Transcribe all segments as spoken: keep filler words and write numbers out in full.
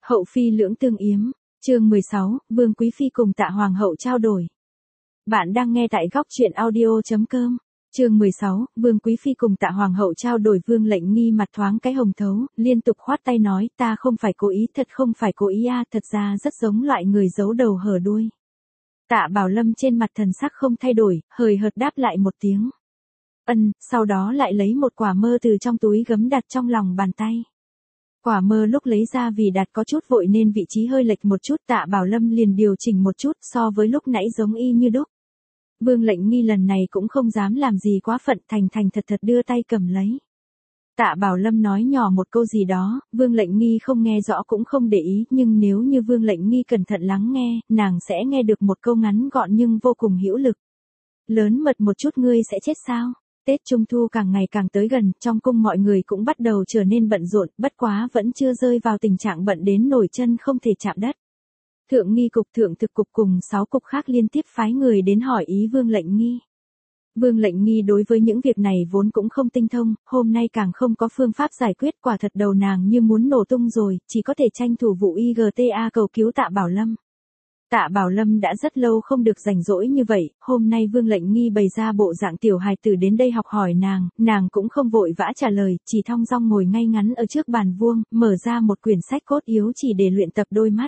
Hậu phi lưỡng tương yếm, chương mười sáu, Vương Quý Phi cùng Tạ Hoàng hậu trao đổi. Bạn đang nghe tại góc truyện audio.com. Chương mười sáu, Vương Quý Phi cùng Tạ Hoàng hậu trao đổi. Vương Lệnh Nghi mặt thoáng cái hồng thấu, liên tục khoát tay nói, ta không phải cố ý, thật không phải cố ý a, thật ra rất giống loại người giấu đầu hở đuôi. Tạ Bảo Lâm trên mặt thần sắc không thay đổi, hời hợt đáp lại một tiếng. Ân, sau đó lại lấy một quả mơ từ trong túi gấm đặt trong lòng bàn tay. Quả mơ lúc lấy ra vì đặt có chút vội nên vị trí hơi lệch một chút, Tạ Bảo Lâm liền điều chỉnh một chút so với lúc nãy giống y như đúc. Vương Lệnh Nghi lần này cũng không dám làm gì quá phận, thành thành thật thật đưa tay cầm lấy. Tạ Bảo Lâm nói nhỏ một câu gì đó, Vương Lệnh Nghi không nghe rõ cũng không để ý, nhưng nếu như Vương Lệnh Nghi cẩn thận lắng nghe, nàng sẽ nghe được một câu ngắn gọn nhưng vô cùng hữu lực. Lớn mật một chút ngươi sẽ chết sao? Tết Trung Thu càng ngày càng tới gần, trong cung mọi người cũng bắt đầu trở nên bận rộn, bất quá vẫn chưa rơi vào tình trạng bận đến nổi chân không thể chạm đất. Thượng nghi cục, thượng thực cục cùng sáu cục khác liên tiếp phái người đến hỏi ý Vương Lệnh Nghi. Vương Lệnh Nghi đối với những việc này vốn cũng không tinh thông, hôm nay càng không có phương pháp giải quyết, quả thật đầu nàng như muốn nổ tung rồi, chỉ có thể tranh thủ vụ i giê tê a cầu cứu Tạ Bảo Lâm. Tạ Bảo Lâm đã rất lâu không được rảnh rỗi như vậy, hôm nay Vương Lệnh Nghi bày ra bộ dạng tiểu hài tử đến đây học hỏi nàng, nàng cũng không vội vã trả lời, chỉ thong dong ngồi ngay ngắn ở trước bàn vuông, mở ra một quyển sách cốt yếu chỉ để luyện tập đôi mắt.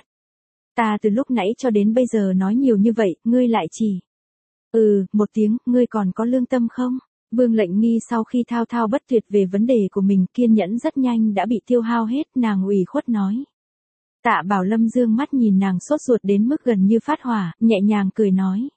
Ta từ lúc nãy cho đến bây giờ nói nhiều như vậy, ngươi lại chỉ. Ừ, một tiếng, ngươi còn có lương tâm không? Vương Lệnh Nghi sau khi thao thao bất tuyệt về vấn đề của mình, kiên nhẫn rất nhanh đã bị tiêu hao hết, nàng ủy khuất nói. Tạ Bảo Lâm dương mắt nhìn nàng sốt ruột đến mức gần như phát hỏa, nhẹ nhàng cười nói.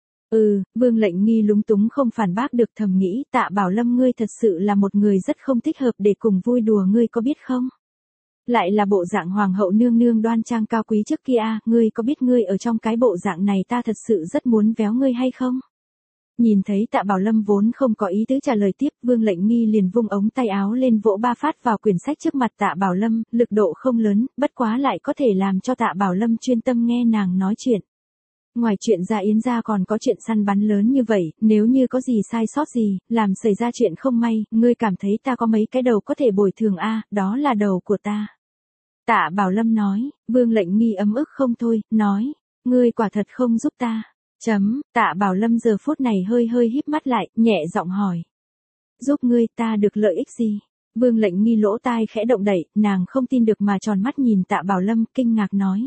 Ừ, Vương Lệnh Nghi lúng túng không phản bác được, thầm nghĩ, Tạ Bảo Lâm ngươi thật sự là một người rất không thích hợp để cùng vui đùa, ngươi có biết không? Lại là bộ dạng hoàng hậu nương nương đoan trang cao quý trước kia, ngươi có biết ngươi ở trong cái bộ dạng này ta thật sự rất muốn véo ngươi hay không? Nhìn thấy Tạ Bảo Lâm vốn không có ý tứ trả lời tiếp, Vương Lệnh Nghi liền vung ống tay áo lên vỗ ba phát vào quyển sách trước mặt Tạ Bảo Lâm, lực độ không lớn, bất quá lại có thể làm cho Tạ Bảo Lâm chuyên tâm nghe nàng nói chuyện. Ngoài chuyện ra yến ra còn có chuyện săn bắn lớn như vậy, nếu như có gì sai sót gì, làm xảy ra chuyện không may, ngươi cảm thấy ta có mấy cái đầu có thể bồi thường a, đó là đầu của ta. Tạ Bảo Lâm nói, Vương Lệnh Nghi ấm ức không thôi, nói, ngươi quả thật không giúp ta. Chấm, Tạ Bảo Lâm giờ phút này hơi hơi híp mắt lại, nhẹ giọng hỏi. Giúp ngươi ta được lợi ích gì? Vương Lệnh Nghi lỗ tai khẽ động đậy, nàng không tin được mà tròn mắt nhìn Tạ Bảo Lâm, kinh ngạc nói.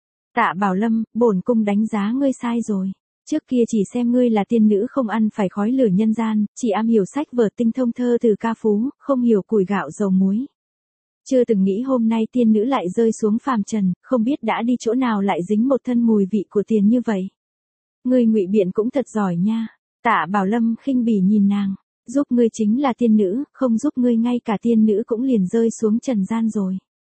Tạ Bảo Lâm, bổn cung đánh giá ngươi sai rồi. Trước kia chỉ xem ngươi là tiên nữ không ăn phải khói lửa nhân gian, chỉ am hiểu sách vở tinh thông thơ từ ca phú, không hiểu củi gạo dầu muối. Chưa từng nghĩ hôm nay tiên nữ lại rơi xuống phàm trần, không biết đã đi chỗ nào lại dính một thân mùi vị của tiền như vậy. Ngươi ngụy biện cũng thật giỏi nha. Tạ Bảo Lâm khinh bỉ nhìn nàng, giúp ngươi chính là tiên nữ, không giúp ngươi ngay cả tiên nữ cũng liền rơi xuống trần gian rồi.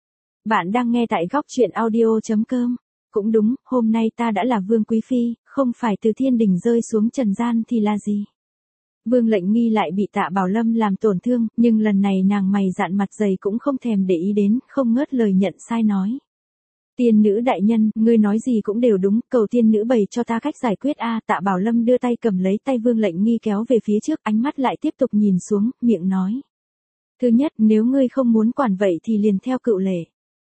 Bạn đang nghe tại góc truyện audio.com. Cũng đúng, hôm nay ta đã là Vương Quý Phi, không phải từ thiên đình rơi xuống trần gian thì là gì? Vương Lệnh Nghi lại bị Tạ Bảo Lâm làm tổn thương, nhưng lần này nàng mày dạn mặt dày cũng không thèm để ý đến, không ngớt lời nhận sai nói. Tiên nữ đại nhân, ngươi nói gì cũng đều đúng, cầu tiên nữ bày cho ta cách giải quyết a. Tạ Bảo Lâm đưa tay cầm lấy tay Vương Lệnh Nghi kéo về phía trước, ánh mắt lại tiếp tục nhìn xuống, miệng nói. Thứ nhất, nếu ngươi không muốn quản vậy thì liền theo cựu lệ.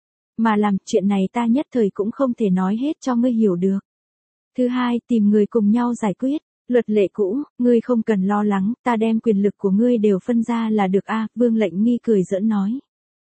Mà làm chuyện này ta nhất thời cũng không thể nói hết cho ngươi hiểu được. Thứ hai, tìm người cùng nhau giải quyết. Luật lệ cũ, ngươi không cần lo lắng, ta đem quyền lực của ngươi đều phân ra là được a. Vương Lệnh Nghi cười giỡn nói.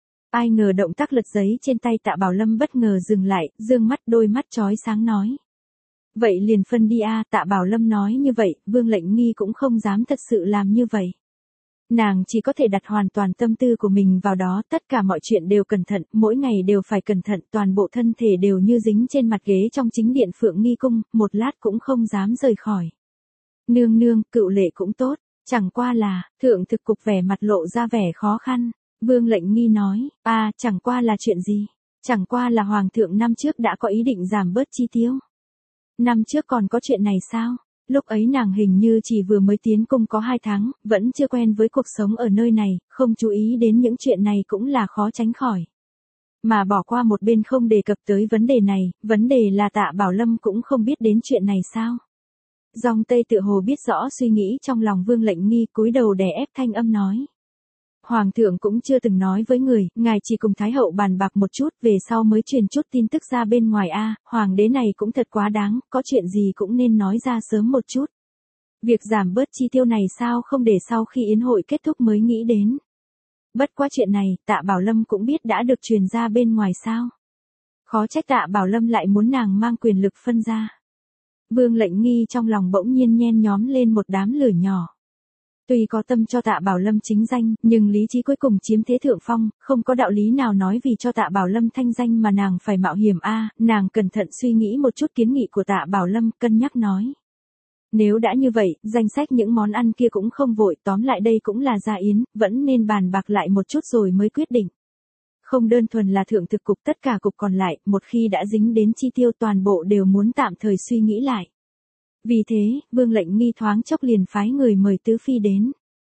Ai ngờ động tác lật giấy trên tay Tạ Bảo Lâm bất ngờ dừng lại, dương mắt đôi mắt chói sáng nói. Vậy liền phân đi a. Tạ Bảo Lâm nói như vậy, Vương Lệnh Nghi cũng không dám thật sự làm như vậy. Nàng chỉ có thể đặt hoàn toàn tâm tư của mình vào đó, tất cả mọi chuyện đều cẩn thận, mỗi ngày đều phải cẩn thận, toàn bộ thân thể đều như dính trên mặt ghế trong chính điện Phượng Nghi Cung, một lát cũng không dám rời khỏi. Nương nương, cựu lệ cũng tốt, chẳng qua là, thượng thực cục vẻ mặt lộ ra vẻ khó khăn. Vương Lệnh Nghi nói, à, chẳng qua là chuyện gì? Chẳng qua là Hoàng thượng năm trước đã có ý định giảm bớt chi tiêu. Năm trước còn có chuyện này sao? Lúc ấy nàng hình như chỉ vừa mới tiến cung có hai tháng, vẫn chưa quen với cuộc sống ở nơi này, không chú ý đến những chuyện này cũng là khó tránh khỏi. Mà bỏ qua một bên không đề cập tới vấn đề này, vấn đề là Tạ Bảo Lâm cũng không biết đến chuyện này sao? Dòng Tây tự hồ biết rõ suy nghĩ trong lòng Vương Lệnh Nghi, cúi đầu đè ép thanh âm nói. Hoàng thượng cũng chưa từng nói với người, ngài chỉ cùng Thái hậu bàn bạc một chút, về sau mới truyền chút tin tức ra bên ngoài a, hoàng đế này cũng thật quá đáng, có chuyện gì cũng nên nói ra sớm một chút. Việc giảm bớt chi tiêu này sao không để sau khi yến hội kết thúc mới nghĩ đến. Bất quá chuyện này, Tạ Bảo Lâm cũng biết đã được truyền ra bên ngoài sao. Khó trách Tạ Bảo Lâm lại muốn nàng mang quyền lực phân ra. Vương Lệnh Nghi trong lòng bỗng nhiên nhen nhóm lên một đám lửa nhỏ. Tuy có tâm cho Tạ Bảo Lâm chính danh, nhưng lý trí cuối cùng chiếm thế thượng phong, không có đạo lý nào nói vì cho Tạ Bảo Lâm thanh danh mà nàng phải mạo hiểm a, nàng cẩn thận suy nghĩ một chút kiến nghị của Tạ Bảo Lâm, cân nhắc nói. Nếu đã như vậy, danh sách những món ăn kia cũng không vội, tóm lại đây cũng là gia yến, vẫn nên bàn bạc lại một chút rồi mới quyết định. Không đơn thuần là thượng thực cục, tất cả cục còn lại, một khi đã dính đến chi tiêu toàn bộ đều muốn tạm thời suy nghĩ lại. Vì thế, Vương Lệnh Nghi thoáng chốc liền phái người mời tứ phi đến.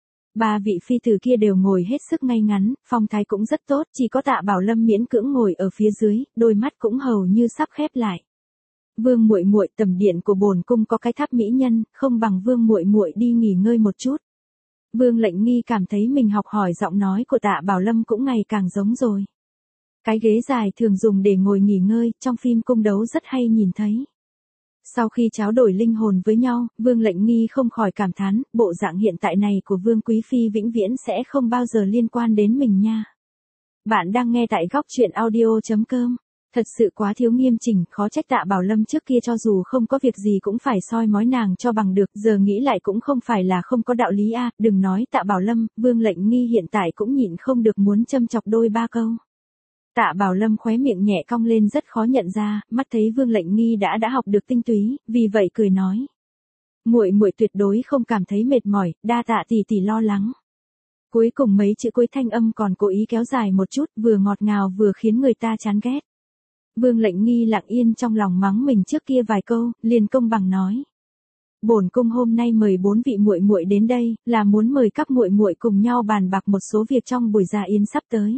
Ba vị phi tử kia đều ngồi hết sức ngay ngắn, phong thái cũng rất tốt, chỉ có Tạ Bảo Lâm miễn cưỡng ngồi ở phía dưới, đôi mắt cũng hầu như sắp khép lại. Vương muội muội, tầm điện của bổn cung có cái tháp mỹ nhân, không bằng Vương muội muội đi nghỉ ngơi một chút. Vương Lệnh Nghi cảm thấy mình học hỏi giọng nói của Tạ Bảo Lâm cũng ngày càng giống rồi. Cái ghế dài thường dùng để ngồi nghỉ ngơi, trong phim cung đấu rất hay nhìn thấy. Sau khi tráo đổi linh hồn với nhau, Vương Lệnh Nghi không khỏi cảm thán, bộ dạng hiện tại này của Vương Quý Phi vĩnh viễn sẽ không bao giờ liên quan đến mình nha. Bạn đang nghe tại góc truyện audio chấm com. Thật sự quá thiếu nghiêm chỉnh, khó trách Tạ Bảo Lâm trước kia cho dù không có việc gì cũng phải soi mói nàng cho bằng được, giờ nghĩ lại cũng không phải là không có đạo lý a, đừng nói Tạ Bảo Lâm, Vương Lệnh Nghi hiện tại cũng nhịn không được muốn châm chọc đôi ba câu. Tạ Bảo Lâm khóe miệng nhẹ cong lên rất khó nhận ra, mắt thấy Vương Lệnh Nghi đã đã học được tinh túy, vì vậy cười nói: "Muội muội tuyệt đối không cảm thấy mệt mỏi, đa tạ tỷ tỷ lo lắng." Cuối cùng mấy chữ cuối thanh âm còn cố ý kéo dài một chút, vừa ngọt ngào vừa khiến người ta chán ghét. Vương Lệnh Nghi lặng yên trong lòng mắng mình trước kia vài câu, liền công bằng nói: "Bổn cung hôm nay mời bốn vị muội muội đến đây, là muốn mời các muội muội cùng nhau bàn bạc một số việc trong buổi dạ yến sắp tới."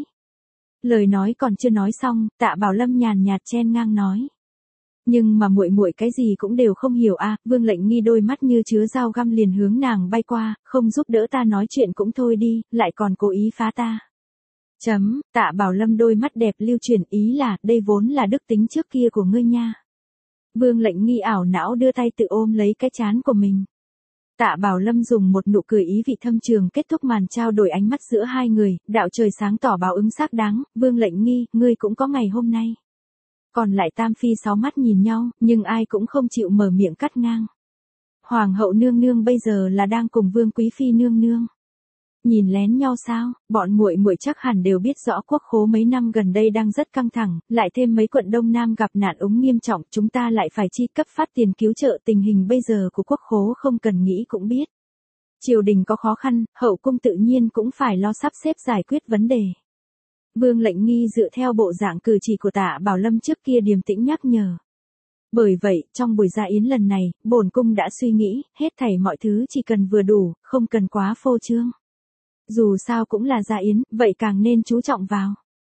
Lời nói còn chưa nói xong, Tạ Bảo Lâm nhàn nhạt chen ngang nói: "Nhưng mà muội muội cái gì cũng đều không hiểu a." Vương Lệnh Nghi đôi mắt như chứa dao găm liền hướng nàng bay qua, "Không giúp đỡ ta nói chuyện cũng thôi đi, lại còn cố ý phá ta." Chấm, Tạ Bảo Lâm đôi mắt đẹp lưu chuyển, ý là, đây vốn là đức tính trước kia của ngươi nha. Vương Lệnh Nghi ảo não đưa tay tự ôm lấy cái trán của mình. Tạ Bảo Lâm dùng một nụ cười ý vị thâm trường kết thúc màn trao đổi ánh mắt giữa hai người, đạo trời sáng tỏ báo ứng xác đáng, Vương Lệnh Nghi, ngươi cũng có ngày hôm nay. Còn lại tam phi sáu mắt nhìn nhau, nhưng ai cũng không chịu mở miệng cắt ngang. Hoàng hậu nương nương bây giờ là đang cùng Vương Quý Phi nương nương. Nhìn lén nhau sao, bọn muội muội chắc hẳn đều biết rõ quốc khố mấy năm gần đây đang rất căng thẳng, lại thêm mấy quận Đông Nam gặp nạn úng nghiêm trọng, chúng ta lại phải chi cấp phát tiền cứu trợ, tình hình bây giờ của quốc khố không cần nghĩ cũng biết. Triều đình có khó khăn, hậu cung tự nhiên cũng phải lo sắp xếp giải quyết vấn đề. Vương Lệnh Nghi dựa theo bộ dạng cử chỉ của Tạ Bảo Lâm trước kia điềm tĩnh nhắc nhở. Bởi vậy, trong buổi dạ yến lần này, bổn cung đã suy nghĩ, hết thảy mọi thứ chỉ cần vừa đủ, không cần quá phô trương. Dù sao cũng là dạ yến, vậy càng nên chú trọng vào.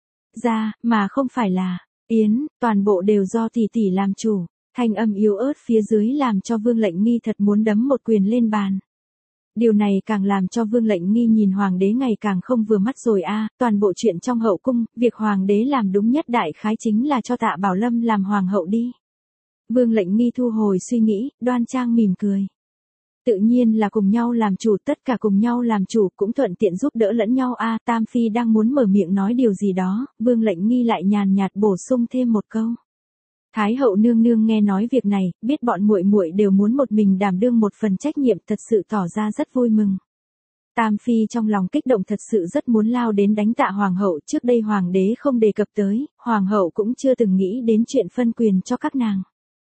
Dạ, mà không phải là yến, toàn bộ đều do tỷ tỷ làm chủ. Thanh âm yếu ớt phía dưới làm cho Vương Lệnh Nghi thật muốn đấm một quyền lên bàn. Điều này càng làm cho Vương Lệnh Nghi nhìn hoàng đế ngày càng không vừa mắt rồi a, toàn bộ chuyện trong hậu cung, việc hoàng đế làm đúng nhất đại khái chính là cho Tạ Bảo Lâm làm hoàng hậu đi. Vương Lệnh Nghi thu hồi suy nghĩ, đoan trang mỉm cười. Tự nhiên là cùng nhau làm chủ, tất cả cùng nhau làm chủ cũng thuận tiện giúp đỡ lẫn nhau a. Tam phi đang muốn mở miệng nói điều gì đó, Vương Lệnh Nghi lại nhàn nhạt bổ sung thêm một câu. Thái hậu nương nương nghe nói việc này, biết bọn muội muội đều muốn một mình đảm đương một phần trách nhiệm, thật sự tỏ ra rất vui mừng. Tam phi trong lòng kích động thật sự rất muốn lao đến đánh Tạ hoàng hậu, trước đây hoàng đế không đề cập tới, hoàng hậu cũng chưa từng nghĩ đến chuyện phân quyền cho các nàng.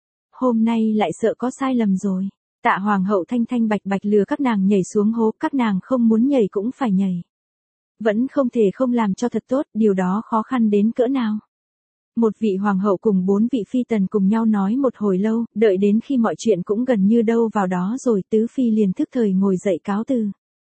Hôm nay lại sợ có sai lầm rồi. Tạ hoàng hậu thanh thanh bạch bạch lừa các nàng nhảy xuống hố, các nàng không muốn nhảy cũng phải nhảy. Vẫn không thể không làm cho thật tốt, điều đó khó khăn đến cỡ nào. Một vị hoàng hậu cùng bốn vị phi tần cùng nhau nói một hồi lâu, đợi đến khi mọi chuyện cũng gần như đâu vào đó rồi, tứ phi liền thức thời ngồi dậy cáo từ.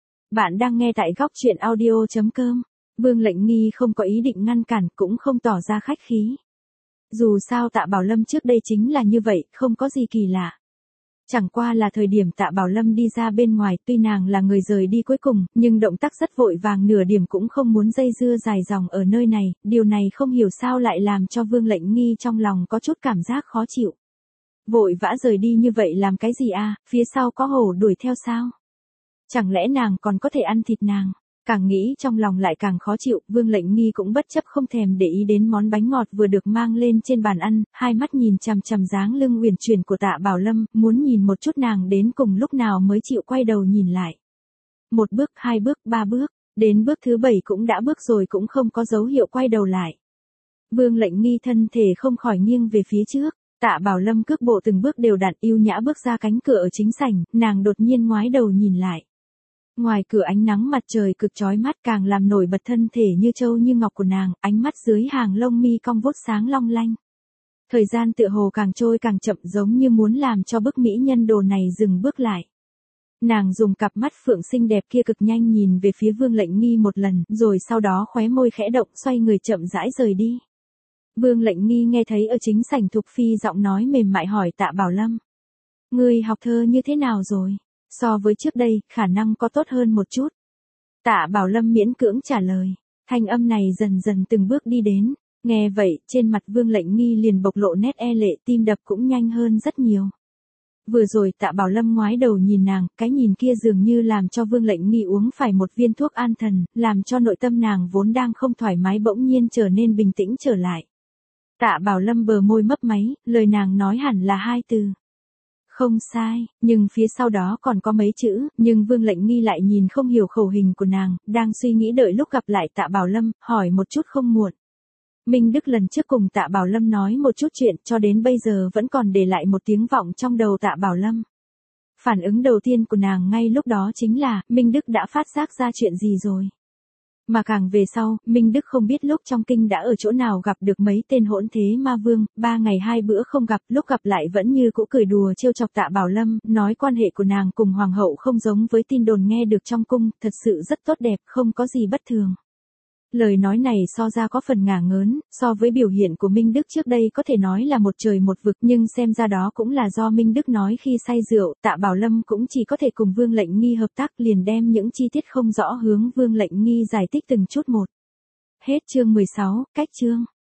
Bạn đang nghe tại góc truyện audio chấm com. Vương Lệnh Nghi không có ý định ngăn cản, cũng không tỏ ra khách khí. Dù sao Tạ Bảo Lâm trước đây chính là như vậy, không có gì kỳ lạ. Chẳng qua là thời điểm Tạ Bảo Lâm đi ra bên ngoài, tuy nàng là người rời đi cuối cùng, nhưng động tác rất vội vàng, nửa điểm cũng không muốn dây dưa dài dòng ở nơi này, điều này không hiểu sao lại làm cho Vương Lệnh Nghi trong lòng có chút cảm giác khó chịu. Vội vã rời đi như vậy làm cái gì à, phía sau có hổ đuổi theo sao? Chẳng lẽ nàng còn có thể ăn thịt nàng? Càng nghĩ trong lòng lại càng khó chịu, Vương Lệnh Nghi cũng bất chấp không thèm để ý đến món bánh ngọt vừa được mang lên trên bàn ăn, hai mắt nhìn chằm chằm dáng lưng uyển chuyển của Tạ Bảo Lâm, muốn nhìn một chút nàng đến cùng lúc nào mới chịu quay đầu nhìn lại. Một bước, hai bước, ba bước, đến bước thứ bảy cũng đã bước rồi cũng không có dấu hiệu quay đầu lại. Vương Lệnh Nghi thân thể không khỏi nghiêng về phía trước, Tạ Bảo Lâm cước bộ từng bước đều đặn yêu nhã bước ra cánh cửa ở chính sảnh, nàng đột nhiên ngoái đầu nhìn lại. Ngoài cửa ánh nắng mặt trời cực chói mắt càng làm nổi bật thân thể như châu như ngọc của nàng, ánh mắt dưới hàng lông mi cong vút sáng long lanh. Thời gian tựa hồ càng trôi càng chậm, giống như muốn làm cho bức mỹ nhân đồ này dừng bước lại. Nàng dùng cặp mắt phượng xinh đẹp kia cực nhanh nhìn về phía Vương Lệnh Nghi một lần, rồi sau đó khóe môi khẽ động xoay người chậm rãi rời đi. Vương Lệnh Nghi nghe thấy ở chính sảnh Thục Phi giọng nói mềm mại hỏi Tạ Bảo Lâm. Ngươi học thơ như thế nào rồi? So với trước đây, khả năng có tốt hơn một chút. Tạ Bảo Lâm miễn cưỡng trả lời. Thanh âm này dần dần từng bước đi đến. Nghe vậy, trên mặt Vương Lệnh Nghi liền bộc lộ nét e lệ, tim đập cũng nhanh hơn rất nhiều. Vừa rồi Tạ Bảo Lâm ngoái đầu nhìn nàng, cái nhìn kia dường như làm cho Vương Lệnh Nghi uống phải một viên thuốc an thần, làm cho nội tâm nàng vốn đang không thoải mái bỗng nhiên trở nên bình tĩnh trở lại. Tạ Bảo Lâm bờ môi mấp máy, lời nàng nói hẳn là hai từ. Không sai, nhưng phía sau đó còn có mấy chữ, nhưng Vương Lệnh Nghi lại nhìn không hiểu khẩu hình của nàng, đang suy nghĩ đợi lúc gặp lại Tạ Bảo Lâm, hỏi một chút không muộn. Minh Đức lần trước cùng Tạ Bảo Lâm nói một chút chuyện cho đến bây giờ vẫn còn để lại một tiếng vọng trong đầu Tạ Bảo Lâm. Phản ứng đầu tiên của nàng ngay lúc đó chính là, Minh Đức đã phát giác ra chuyện gì rồi. Mà càng về sau, Minh Đức không biết lúc trong kinh đã ở chỗ nào gặp được mấy tên hỗn thế ma vương, ba ngày hai bữa không gặp, lúc gặp lại vẫn như cũ cười đùa trêu chọc Tạ Bảo Lâm, nói quan hệ của nàng cùng hoàng hậu không giống với tin đồn nghe được trong cung, thật sự rất tốt đẹp, không có gì bất thường. Lời nói này so ra có phần ngả ngớn, so với biểu hiện của Minh Đức trước đây có thể nói là một trời một vực, nhưng xem ra đó cũng là do Minh Đức nói khi say rượu, Tạ Bảo Lâm cũng chỉ có thể cùng Vương Lệnh Nghi hợp tác, liền đem những chi tiết không rõ hướng Vương Lệnh Nghi giải thích từng chút một. Hết chương mười sáu, cách chương.